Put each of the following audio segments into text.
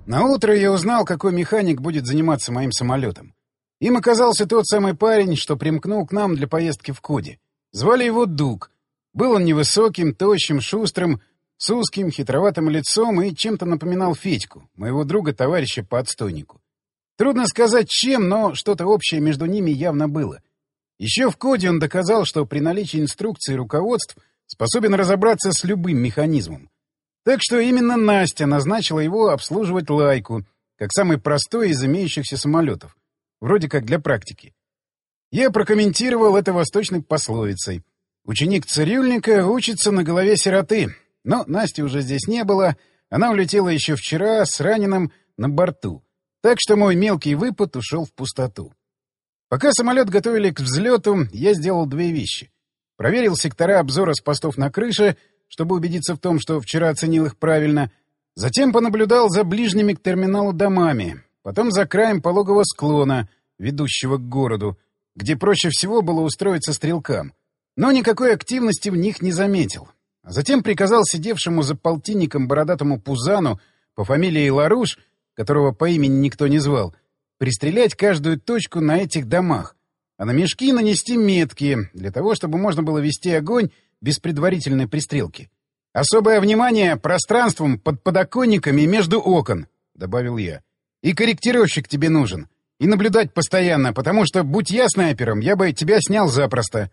Наутро я узнал, какой механик будет заниматься моим самолетом. Им оказался тот самый парень, что примкнул к нам для поездки в Коди. Звали его Дуг. Был он невысоким, тощим, шустрым, с узким, хитроватым лицом и чем-то напоминал Федьку, моего друга-товарища по отстойнику. Трудно сказать, чем, но что-то общее между ними явно было. Еще в Коде он доказал, что при наличии инструкций и руководств способен разобраться с любым механизмом. Так что именно Настя назначила его обслуживать Лайку, как самый простой из имеющихся самолетов, вроде как для практики. Я прокомментировал это восточной пословицей. Ученик цирюльника учится на голове сироты. Но Насти уже здесь не было, она улетела еще вчера с раненым на борту. Так что мой мелкий выпад ушел в пустоту. Пока самолет готовили к взлету, я сделал две вещи. Проверил сектора обзора с постов на крыше, чтобы убедиться в том, что вчера оценил их правильно. Затем понаблюдал за ближними к терминалу домами, потом за краем пологого склона, ведущего к городу, где проще всего было устроиться стрелкам. Но никакой активности в них не заметил. А затем приказал сидевшему за полтинником бородатому пузану по фамилии Ларуш, которого по имени никто не звал, пристрелять каждую точку на этих домах, а на мешки нанести метки, для того, чтобы можно было вести огонь без предварительной пристрелки. «Особое внимание пространством под подоконниками и между окон», — добавил я. «И корректировщик тебе нужен. И наблюдать постоянно, потому что, будь я снайпером, я бы тебя снял запросто».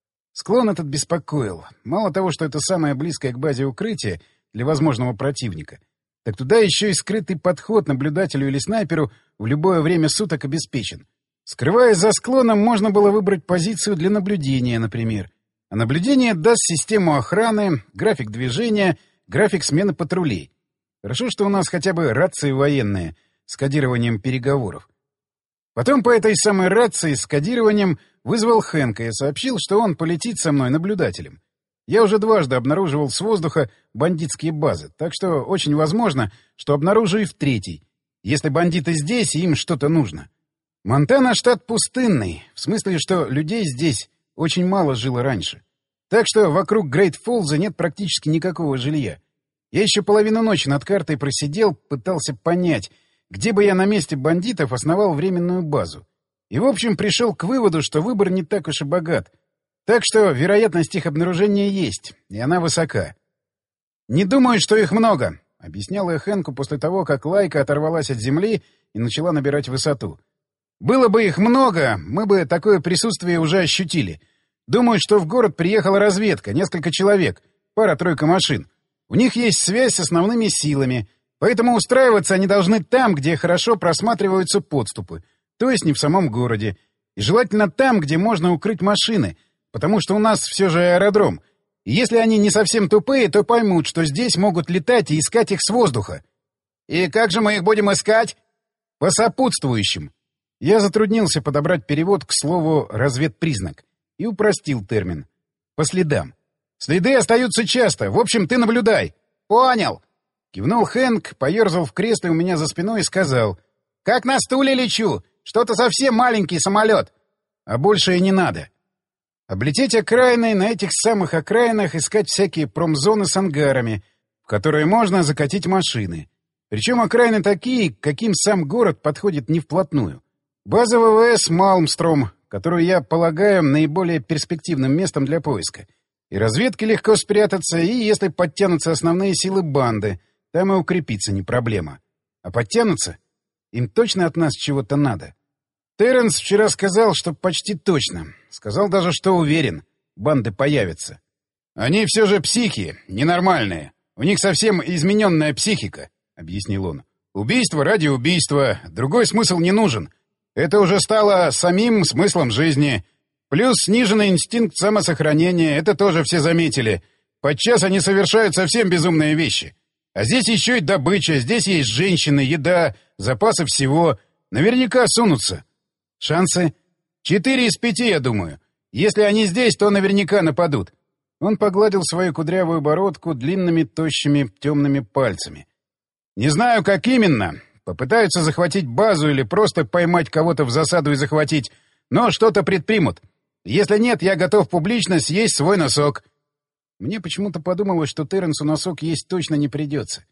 Склон этот беспокоил. Мало того, что это самое близкое к базе укрытие для возможного противника, так туда еще и скрытый подход наблюдателю или снайперу в любое время суток обеспечен. Скрываясь за склоном, можно было выбрать позицию для наблюдения, например. А наблюдение даст систему охраны, график движения, график смены патрулей. Хорошо, что у нас хотя бы рации военные с кодированием переговоров. Потом по этой самой рации с кодированием вызвал Хэнка и сообщил, что он полетит со мной наблюдателем. Я уже дважды обнаруживал с воздуха бандитские базы, так что очень возможно, что обнаружу и в третий, если бандиты здесь и им что-то нужно. Монтана — штат пустынный, в смысле, что людей здесь очень мало жило раньше. Так что вокруг Грейт-Фоллза нет практически никакого жилья. Я еще половину ночи над картой просидел, пытался понять, где бы я на месте бандитов основал временную базу. И, в общем, пришел к выводу, что выбор не так уж и богат. Так что вероятность их обнаружения есть, и она высока. «Не думаю, что их много», — объяснял я Хэнку после того, как Лайка оторвалась от земли и начала набирать высоту. «Было бы их много, мы бы такое присутствие уже ощутили. Думаю, что в город приехала разведка, несколько человек, пара-тройка машин. У них есть связь с основными силами, поэтому устраиваться они должны там, где хорошо просматриваются подступы, то есть не в самом городе. И желательно там, где можно укрыть машины, потому что у нас все же аэродром. И если они не совсем тупые, то поймут, что здесь могут летать и искать их с воздуха». «И как же мы их будем искать?» «По сопутствующим». Я затруднился подобрать перевод к слову «разведпризнак» и упростил термин. «По следам». «Следы остаются часто. В общем, ты наблюдай». «Понял». Кивнул Хэнк, поерзал в кресле у меня за спиной и сказал: «Как на стуле лечу. Что-то совсем маленький самолет». «А больше и не надо». Облететь окраины, на этих самых окраинах искать всякие промзоны с ангарами, в которые можно закатить машины. Причем окраины такие, к каким сам город подходит не вплотную. База ВВС «Малмстром», которую я полагаю наиболее перспективным местом для поиска. И разведке легко спрятаться, и если подтянутся основные силы банды, там и укрепиться не проблема. А подтянутся? Им точно от нас чего-то надо. Терренс вчера сказал, что почти точно. Сказал даже, что уверен, банды появятся. Они все же психи, ненормальные. У них совсем измененная психика, — объяснил он. Убийство ради убийства, другой смысл не нужен. Это уже стало самим смыслом жизни. Плюс сниженный инстинкт самосохранения, это тоже все заметили. Подчас они совершают совсем безумные вещи. А здесь еще и добыча, здесь есть женщины, еда, запасы всего. Наверняка сунутся. Шансы? 4 из 5, я думаю. Если они здесь, то наверняка нападут. Он погладил свою кудрявую бородку длинными, тощими, темными пальцами. Не знаю, как именно. Попытаются захватить базу или просто поймать кого-то в засаду и захватить, но что-то предпримут. Если нет, я готов публично съесть свой носок. Мне почему-то подумалось, что Терренсу носок есть точно не придется.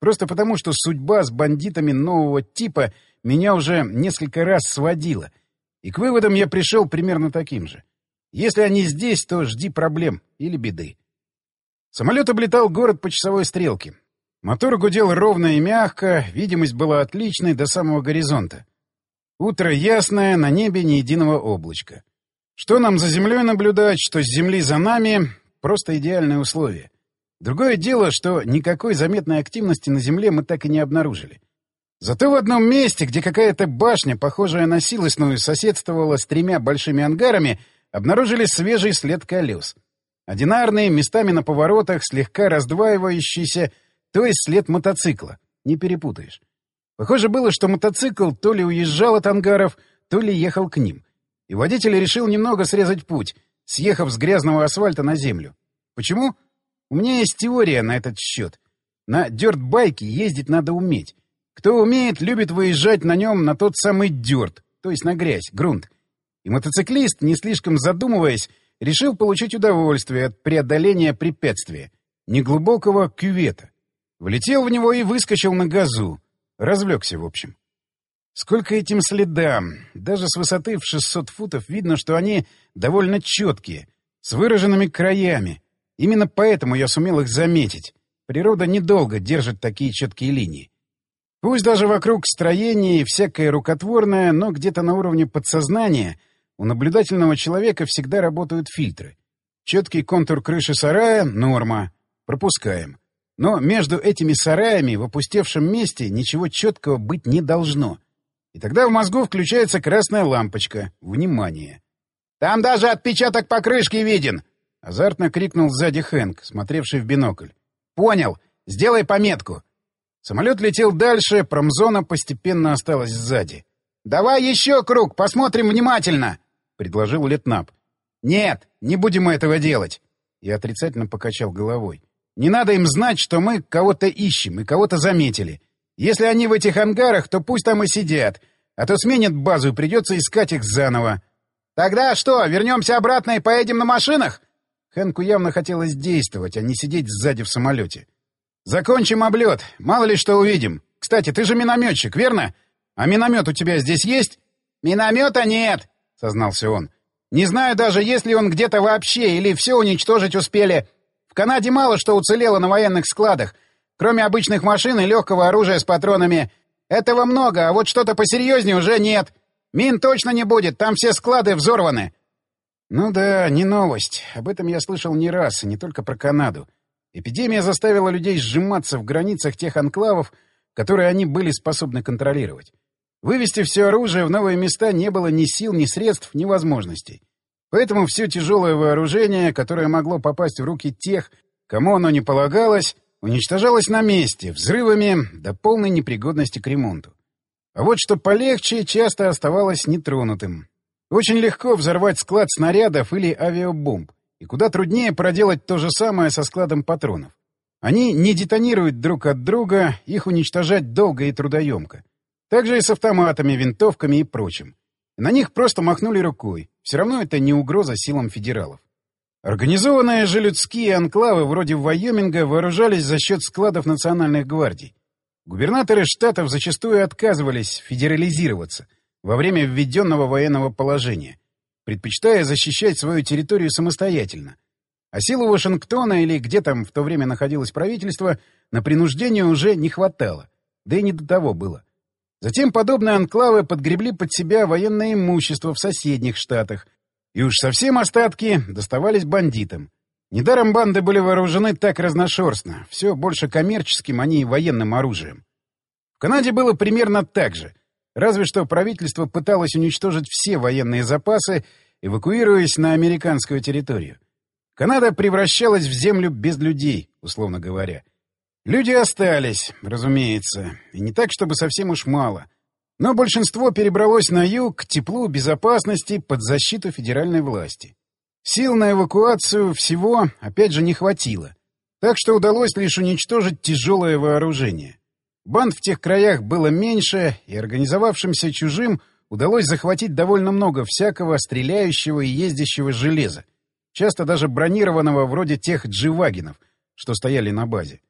Просто потому, что судьба с бандитами нового типа меня уже несколько раз сводила. И к выводам я пришел примерно таким же. Если они здесь, то жди проблем или беды. Самолет облетал город по часовой стрелке. Мотор гудел ровно и мягко, видимость была отличной до самого горизонта. Утро ясное, на небе ни единого облачка. Что нам за землей наблюдать, что с земли за нами — просто идеальные условия. Другое дело, что никакой заметной активности на земле мы так и не обнаружили. Зато в одном месте, где какая-то башня, похожая на силосную, соседствовала с 3 большими ангарами, обнаружили свежий след колес. Одинарный, местами на поворотах, слегка раздваивающийся, то есть след мотоцикла. Не перепутаешь. Похоже было, что мотоцикл то ли уезжал от ангаров, то ли ехал к ним. И водитель решил немного срезать путь, съехав с грязного асфальта на землю. Почему? У меня есть теория на этот счет. На дёрт-байке ездить надо уметь. Кто умеет, любит выезжать на нем на тот самый дёрт, то есть на грязь, грунт. И мотоциклист, не слишком задумываясь, решил получить удовольствие от преодоления препятствия, неглубокого кювета. Влетел в него и выскочил на газу. Развлекся, в общем. Сколько этим следам! Даже с высоты в 600 футов видно, что они довольно четкие, с выраженными краями. Именно поэтому я сумел их заметить. Природа недолго держит такие четкие линии. Пусть даже вокруг строений и всякое рукотворное, но где-то на уровне подсознания у наблюдательного человека всегда работают фильтры. Четкий контур крыши сарая — норма. Пропускаем. Но между этими сараями в опустевшем месте ничего четкого быть не должно. И тогда в мозгу включается красная лампочка. Внимание! «Там даже отпечаток покрышки виден!» — азартно крикнул сзади Хэнк, смотревший в бинокль. «Понял. Сделай пометку». Самолет летел дальше, промзона постепенно осталась сзади. «Давай еще круг, посмотрим внимательно!» — предложил Летнап. «Нет, не будем мы этого делать!» Я отрицательно покачал головой. «Не надо им знать, что мы кого-то ищем и кого-то заметили. Если они в этих ангарах, то пусть там и сидят, а то сменят базу и придется искать их заново». «Тогда что, вернемся обратно и поедем на машинах?» Хэнку явно хотелось действовать, а не сидеть сзади в самолете. «Закончим облет. Мало ли что увидим. Кстати, ты же минометчик, верно? А миномет у тебя здесь есть?» «Миномета нет», — сознался он. «Не знаю даже, есть ли он где-то вообще, или все уничтожить успели. В Канаде мало что уцелело на военных складах, кроме обычных машин и легкого оружия с патронами. Этого много, а вот что-то посерьезнее уже нет. Мин точно не будет, там все склады взорваны». «Ну да, не новость. Об этом я слышал не раз, и не только про Канаду. Эпидемия заставила людей сжиматься в границах тех анклавов, которые они были способны контролировать. Вывести все оружие в новые места не было ни сил, ни средств, ни возможностей. Поэтому все тяжелое вооружение, которое могло попасть в руки тех, кому оно не полагалось, уничтожалось на месте, взрывами до полной непригодности к ремонту. А вот что полегче, часто оставалось нетронутым. Очень легко взорвать склад снарядов или авиабомб, и куда труднее проделать то же самое со складом патронов. Они не детонируют друг от друга, их уничтожать долго и трудоемко. Так же и с автоматами, винтовками и прочим. На них просто махнули рукой. Все равно это не угроза силам федералов. Организованные же людские анклавы вроде Вайоминга вооружались за счет складов национальных гвардий. Губернаторы штатов зачастую отказывались федерализироваться во время введенного военного положения, предпочитая защищать свою территорию самостоятельно. А силу Вашингтона или где там в то время находилось правительство на принуждение уже не хватало, да и не до того было. Затем подобные анклавы подгребли под себя военное имущество в соседних штатах, и уж совсем остатки доставались бандитам. Недаром банды были вооружены так разношерстно, все больше коммерческим, а не военным оружием. В Канаде было примерно так же, разве что правительство пыталось уничтожить все военные запасы, эвакуируясь на американскую территорию. Канада превращалась в землю без людей, условно говоря. Люди остались, разумеется, и не так, чтобы совсем уж мало. Но большинство перебралось на юг, к теплу, безопасности, под защиту федеральной власти. Сил на эвакуацию всего, опять же, не хватило. Так что удалось лишь уничтожить тяжелое вооружение. Банд в тех краях было меньше, и организовавшимся чужим удалось захватить довольно много всякого стреляющего и ездящего железа, часто даже бронированного вроде тех дживагенов, что стояли на базе.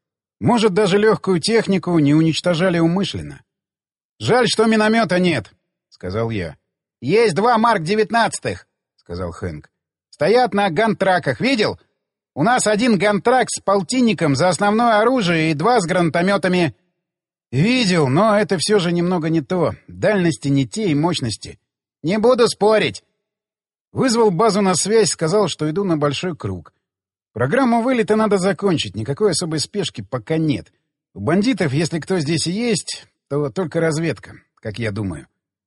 Может, даже легкую технику не уничтожали умышленно. «Жаль, что миномета нет», — сказал я. «Есть 2 Марк-19», — сказал Хэнк. «Стоят на гантраках. Видел? У нас 1 гантрак с полтинником за основное оружие и 2 с гранатометами». «Видел, но это все же немного не то. Дальности не те и мощности». «Не буду спорить». Вызвал базу на связь, сказал, что иду на большой круг. Программу вылета надо закончить, никакой особой спешки пока нет. У бандитов, если кто здесь и есть, то только разведка, как я думаю.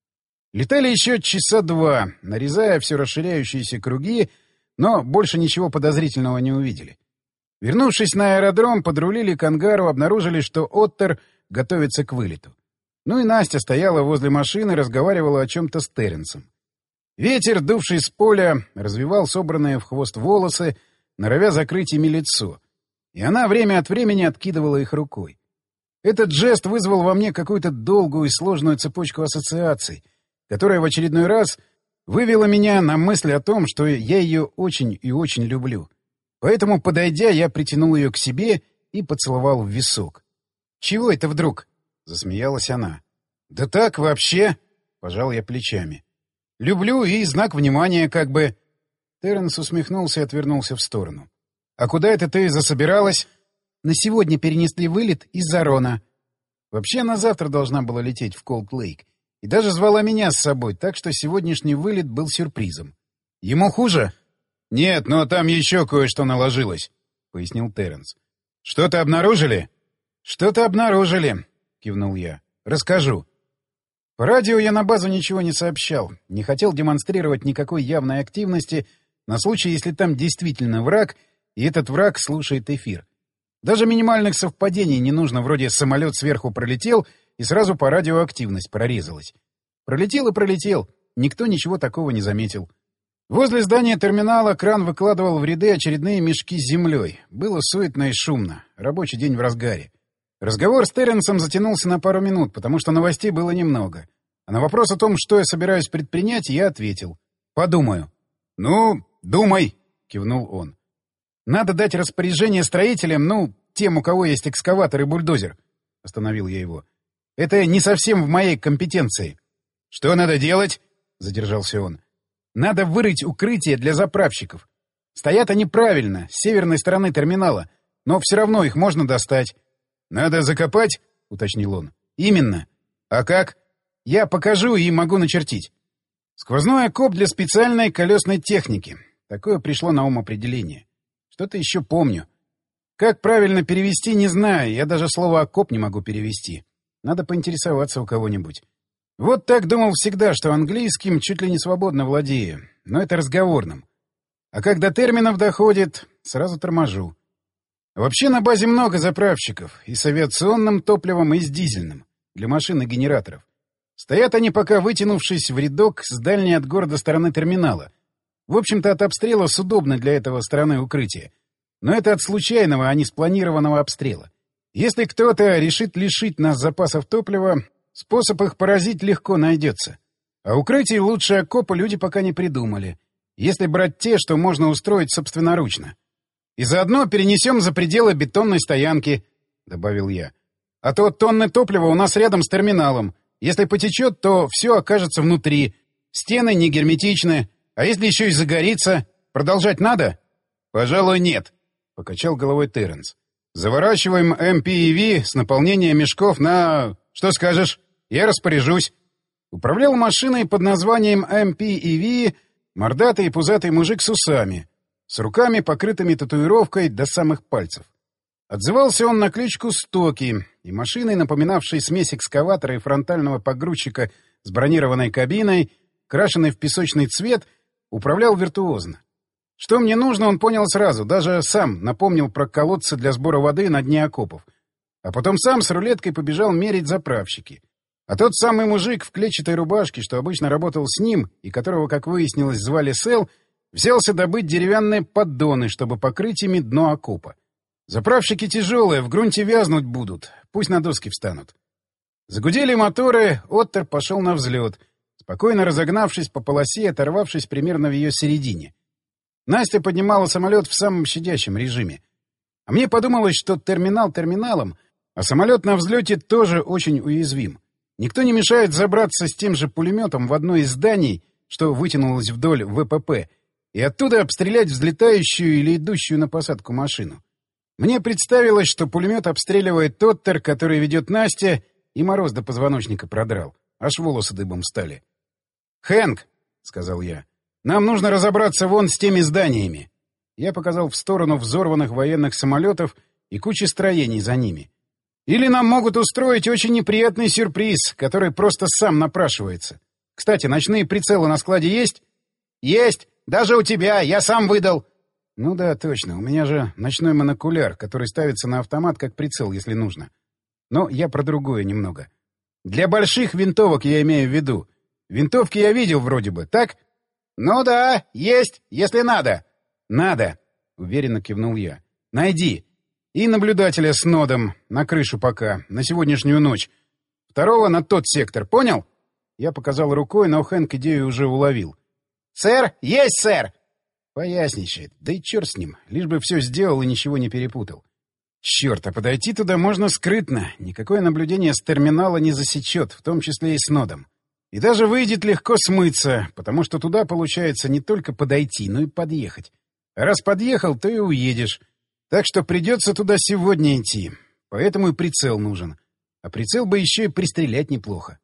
Летали еще часа 2, нарезая все расширяющиеся круги, но больше ничего подозрительного не увидели. Вернувшись на аэродром, подрулили к ангару, обнаружили, что Оттер готовится к вылету. Ну и Настя стояла возле машины, разговаривала о чем-то с Терренсом. Ветер, дувший с поля, развивал собранные в хвост волосы, норовя закрыть ими лицо, и она время от времени откидывала их рукой. Этот жест вызвал во мне какую-то долгую и сложную цепочку ассоциаций, которая в очередной раз вывела меня на мысль о том, что я ее очень и очень люблю. Поэтому, подойдя, я притянул ее к себе и поцеловал в висок. «Чего это вдруг?» — засмеялась она. «Да так, вообще!» — пожал я плечами. «Люблю и знак внимания как бы...» Терренс усмехнулся и отвернулся в сторону. «А куда это ты засобиралась?» «На сегодня перенесли вылет из-за Рона». Вообще, она завтра должна была лететь в Колд-Лейк. И даже звала меня с собой, так что сегодняшний вылет был сюрпризом. «Ему хуже?» «Нет, но там еще кое-что наложилось», — пояснил Терренс. «Что-то обнаружили?» «Что-то обнаружили», — кивнул я. «Расскажу». По радио я на базу ничего не сообщал, не хотел демонстрировать никакой явной активности на случай, если там действительно враг, и этот враг слушает эфир. Даже минимальных совпадений не нужно, вроде самолет сверху пролетел, и сразу по радио активность прорезалась. Пролетел и пролетел, никто ничего такого не заметил. Возле здания терминала кран выкладывал в ряды очередные мешки с землей. Было суетно и шумно, рабочий день в разгаре. Разговор с Терренсом затянулся на пару минут, потому что новостей было немного. А на вопрос о том, что я собираюсь предпринять, я ответил. «Подумаю». «Ну, думай», — кивнул он. «Надо дать распоряжение строителям, тем, у кого есть экскаватор и бульдозер», — остановил я его. «Это не совсем в моей компетенции». «Что надо делать?» — задержался он. «Надо вырыть укрытие для заправщиков. Стоят они правильно, с северной стороны терминала, но все равно их можно достать». «Надо закопать?» — уточнил он. «Именно. А как?» «Я покажу и могу начертить». «Сквозной окоп для специальной колесной техники». Такое пришло на ум определение. Что-то еще помню. Как правильно перевести, не знаю. Я даже слово «окоп» не могу перевести. Надо поинтересоваться у кого-нибудь. Вот так думал всегда, что английским чуть ли не свободно владею. Но это разговорным. А когда терминов доходит, сразу торможу. Вообще на базе много заправщиков. И с авиационным топливом, и с дизельным. Для машин и генераторов. Стоят они пока вытянувшись в рядок с дальней от города стороны терминала. В общем-то, от обстрела с удобной для этого стороны укрытия. Но это от случайного, а не спланированного обстрела. Если кто-то решит лишить нас запасов топлива, способ их поразить легко найдется. А укрытий лучше окопа люди пока не придумали. Если брать те, что можно устроить собственноручно. И заодно перенесем за пределы бетонной стоянки, — добавил я. А то тонны топлива у нас рядом с терминалом. Если потечет, то все окажется внутри. Стены не герметичны. А если еще и загорится, продолжать надо? — Пожалуй, нет, — покачал головой Терренс. — Заворачиваем МПЕВ с наполнением мешков на... Что скажешь? Я распоряжусь. Управлял машиной под названием МПЕВ мордатый и пузатый мужик с усами, с руками, покрытыми татуировкой до самых пальцев. Отзывался он на кличку Стоки, и машиной, напоминавшей смесь экскаватора и фронтального погрузчика с бронированной кабиной, крашенной в песочный цвет, управлял виртуозно. Что мне нужно, он понял сразу, даже сам напомнил про колодцы для сбора воды на дне окопов. А потом сам с рулеткой побежал мерить заправщики. А тот самый мужик в клетчатой рубашке, что обычно работал с ним, и которого, как выяснилось, звали Сэл, взялся добыть деревянные поддоны, чтобы покрыть ими дно окопа. Заправщики тяжелые, в грунте вязнуть будут, пусть на доски встанут. Загудели моторы, Оттер пошел на взлет, спокойно разогнавшись по полосе и оторвавшись примерно в ее середине. Настя поднимала самолет в самом щадящем режиме. А мне подумалось, что терминал терминалом, а самолет на взлете тоже очень уязвим. Никто не мешает забраться с тем же пулеметом в одно из зданий, что вытянулось вдоль ВПП, и оттуда обстрелять взлетающую или идущую на посадку машину. Мне представилось, что пулемет обстреливает Тоттер, который ведет Настя, и мороз до позвоночника продрал. Аж волосы дыбом стали. «Хэнк», — сказал я, — «нам нужно разобраться вон с теми зданиями». Я показал в сторону взорванных военных самолетов и кучи строений за ними. «Или нам могут устроить очень неприятный сюрприз, который просто сам напрашивается. Кстати, ночные прицелы на складе есть?» «Есть! Даже у тебя! Я сам выдал!» «Ну да, точно. У меня же ночной монокуляр, который ставится на автомат как прицел, если нужно. Но я про другое немного. Для больших винтовок я имею в виду. Винтовки я видел вроде бы, так?» «Ну да, есть, если надо». «Надо», — уверенно кивнул я. «Найди. И наблюдателя с нодом на крышу пока, на сегодняшнюю ночь. Второго на тот сектор, понял?» Я показал рукой, но Хэнк идею уже уловил. «Сэр, есть, сэр!» Поясничает. Да и черт с ним, лишь бы все сделал и ничего не перепутал. Черт, а подойти туда можно скрытно. Никакое наблюдение с терминала не засечет, в том числе и с нодом. И даже выйдет легко смыться, потому что туда получается не только подойти, но и подъехать. А раз подъехал, то и уедешь. Так что придется туда сегодня идти. Поэтому и прицел нужен. А прицел бы еще и пристрелять неплохо.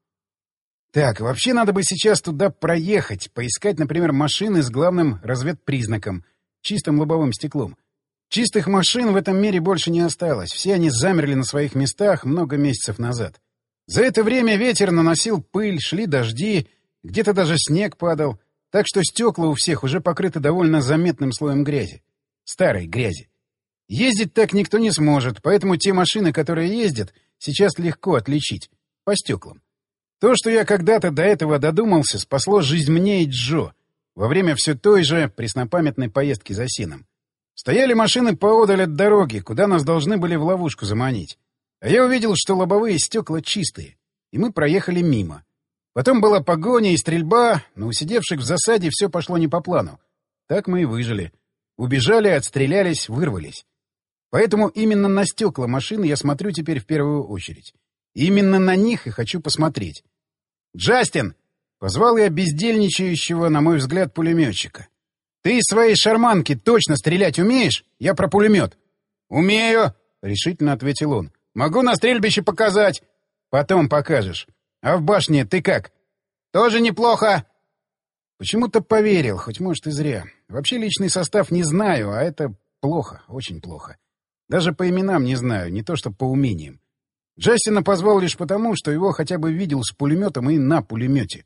Так, вообще надо бы сейчас туда проехать, поискать, например, машины с главным разведпризнаком — чистым лобовым стеклом. Чистых машин в этом мире больше не осталось. Все они замерли на своих местах много месяцев назад. За это время ветер наносил пыль, шли дожди, где-то даже снег падал, так что стекла у всех уже покрыты довольно заметным слоем грязи. Старой грязи. Ездить так никто не сможет, поэтому те машины, которые ездят, сейчас легко отличить. По стеклам. То, что я когда-то до этого додумался, спасло жизнь мне и Джо во время все той же преснопамятной поездки за сеном. Стояли машины поодаль от дороги, куда нас должны были в ловушку заманить. А я увидел, что лобовые стекла чистые, и мы проехали мимо. Потом была погоня и стрельба, но у сидевших в засаде все пошло не по плану. Так мы и выжили. Убежали, отстрелялись, вырвались. Поэтому именно на стекла машины я смотрю теперь в первую очередь. И именно на них и хочу посмотреть. «Джастин!» — позвал я бездельничающего, на мой взгляд, пулеметчика. «Ты из своей шарманки точно стрелять умеешь? Я про пулемет». «Умею!» — решительно ответил он. «Могу на стрельбище показать». «Потом покажешь. А в башне ты как?» «Тоже неплохо». Почему-то поверил, хоть, может, и зря. Вообще личный состав не знаю, а это плохо, очень плохо. Даже по именам не знаю, не то что по умениям. Джастина позвал лишь потому, что его хотя бы видел с пулеметом и на пулемете.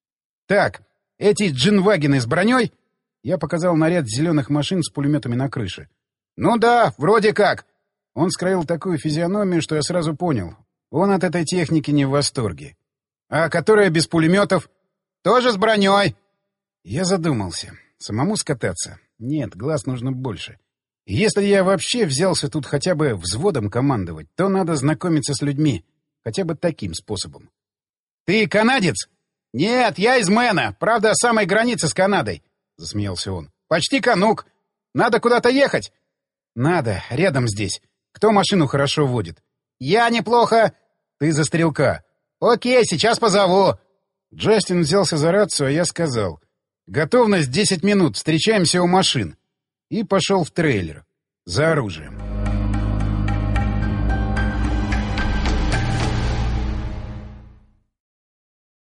«Так, эти джинвагены с броней?» Я показал наряд зеленых машин с пулеметами на крыше. «Ну да, вроде как». Он скроил такую физиономию, что я сразу понял. Он от этой техники не в восторге. «А которая без пулеметов?» «Тоже с броней». Я задумался. Самому скататься? Нет, глаз нужно больше. И если я вообще взялся тут хотя бы взводом командовать, то надо знакомиться с людьми. Хотя бы таким способом. «Ты канадец?» «Нет, я из Мэна. Правда, с самой границы с Канадой», — засмеялся он. «Почти канук. Надо куда-то ехать?» «Надо. Рядом здесь. Кто машину хорошо водит?» «Я неплохо». «Ты за стрелка». «Окей, сейчас позову». Джастин взялся за рацию, а я сказал: «Готовность 10 минут. Встречаемся у машин». И пошел в трейлер. За оружием.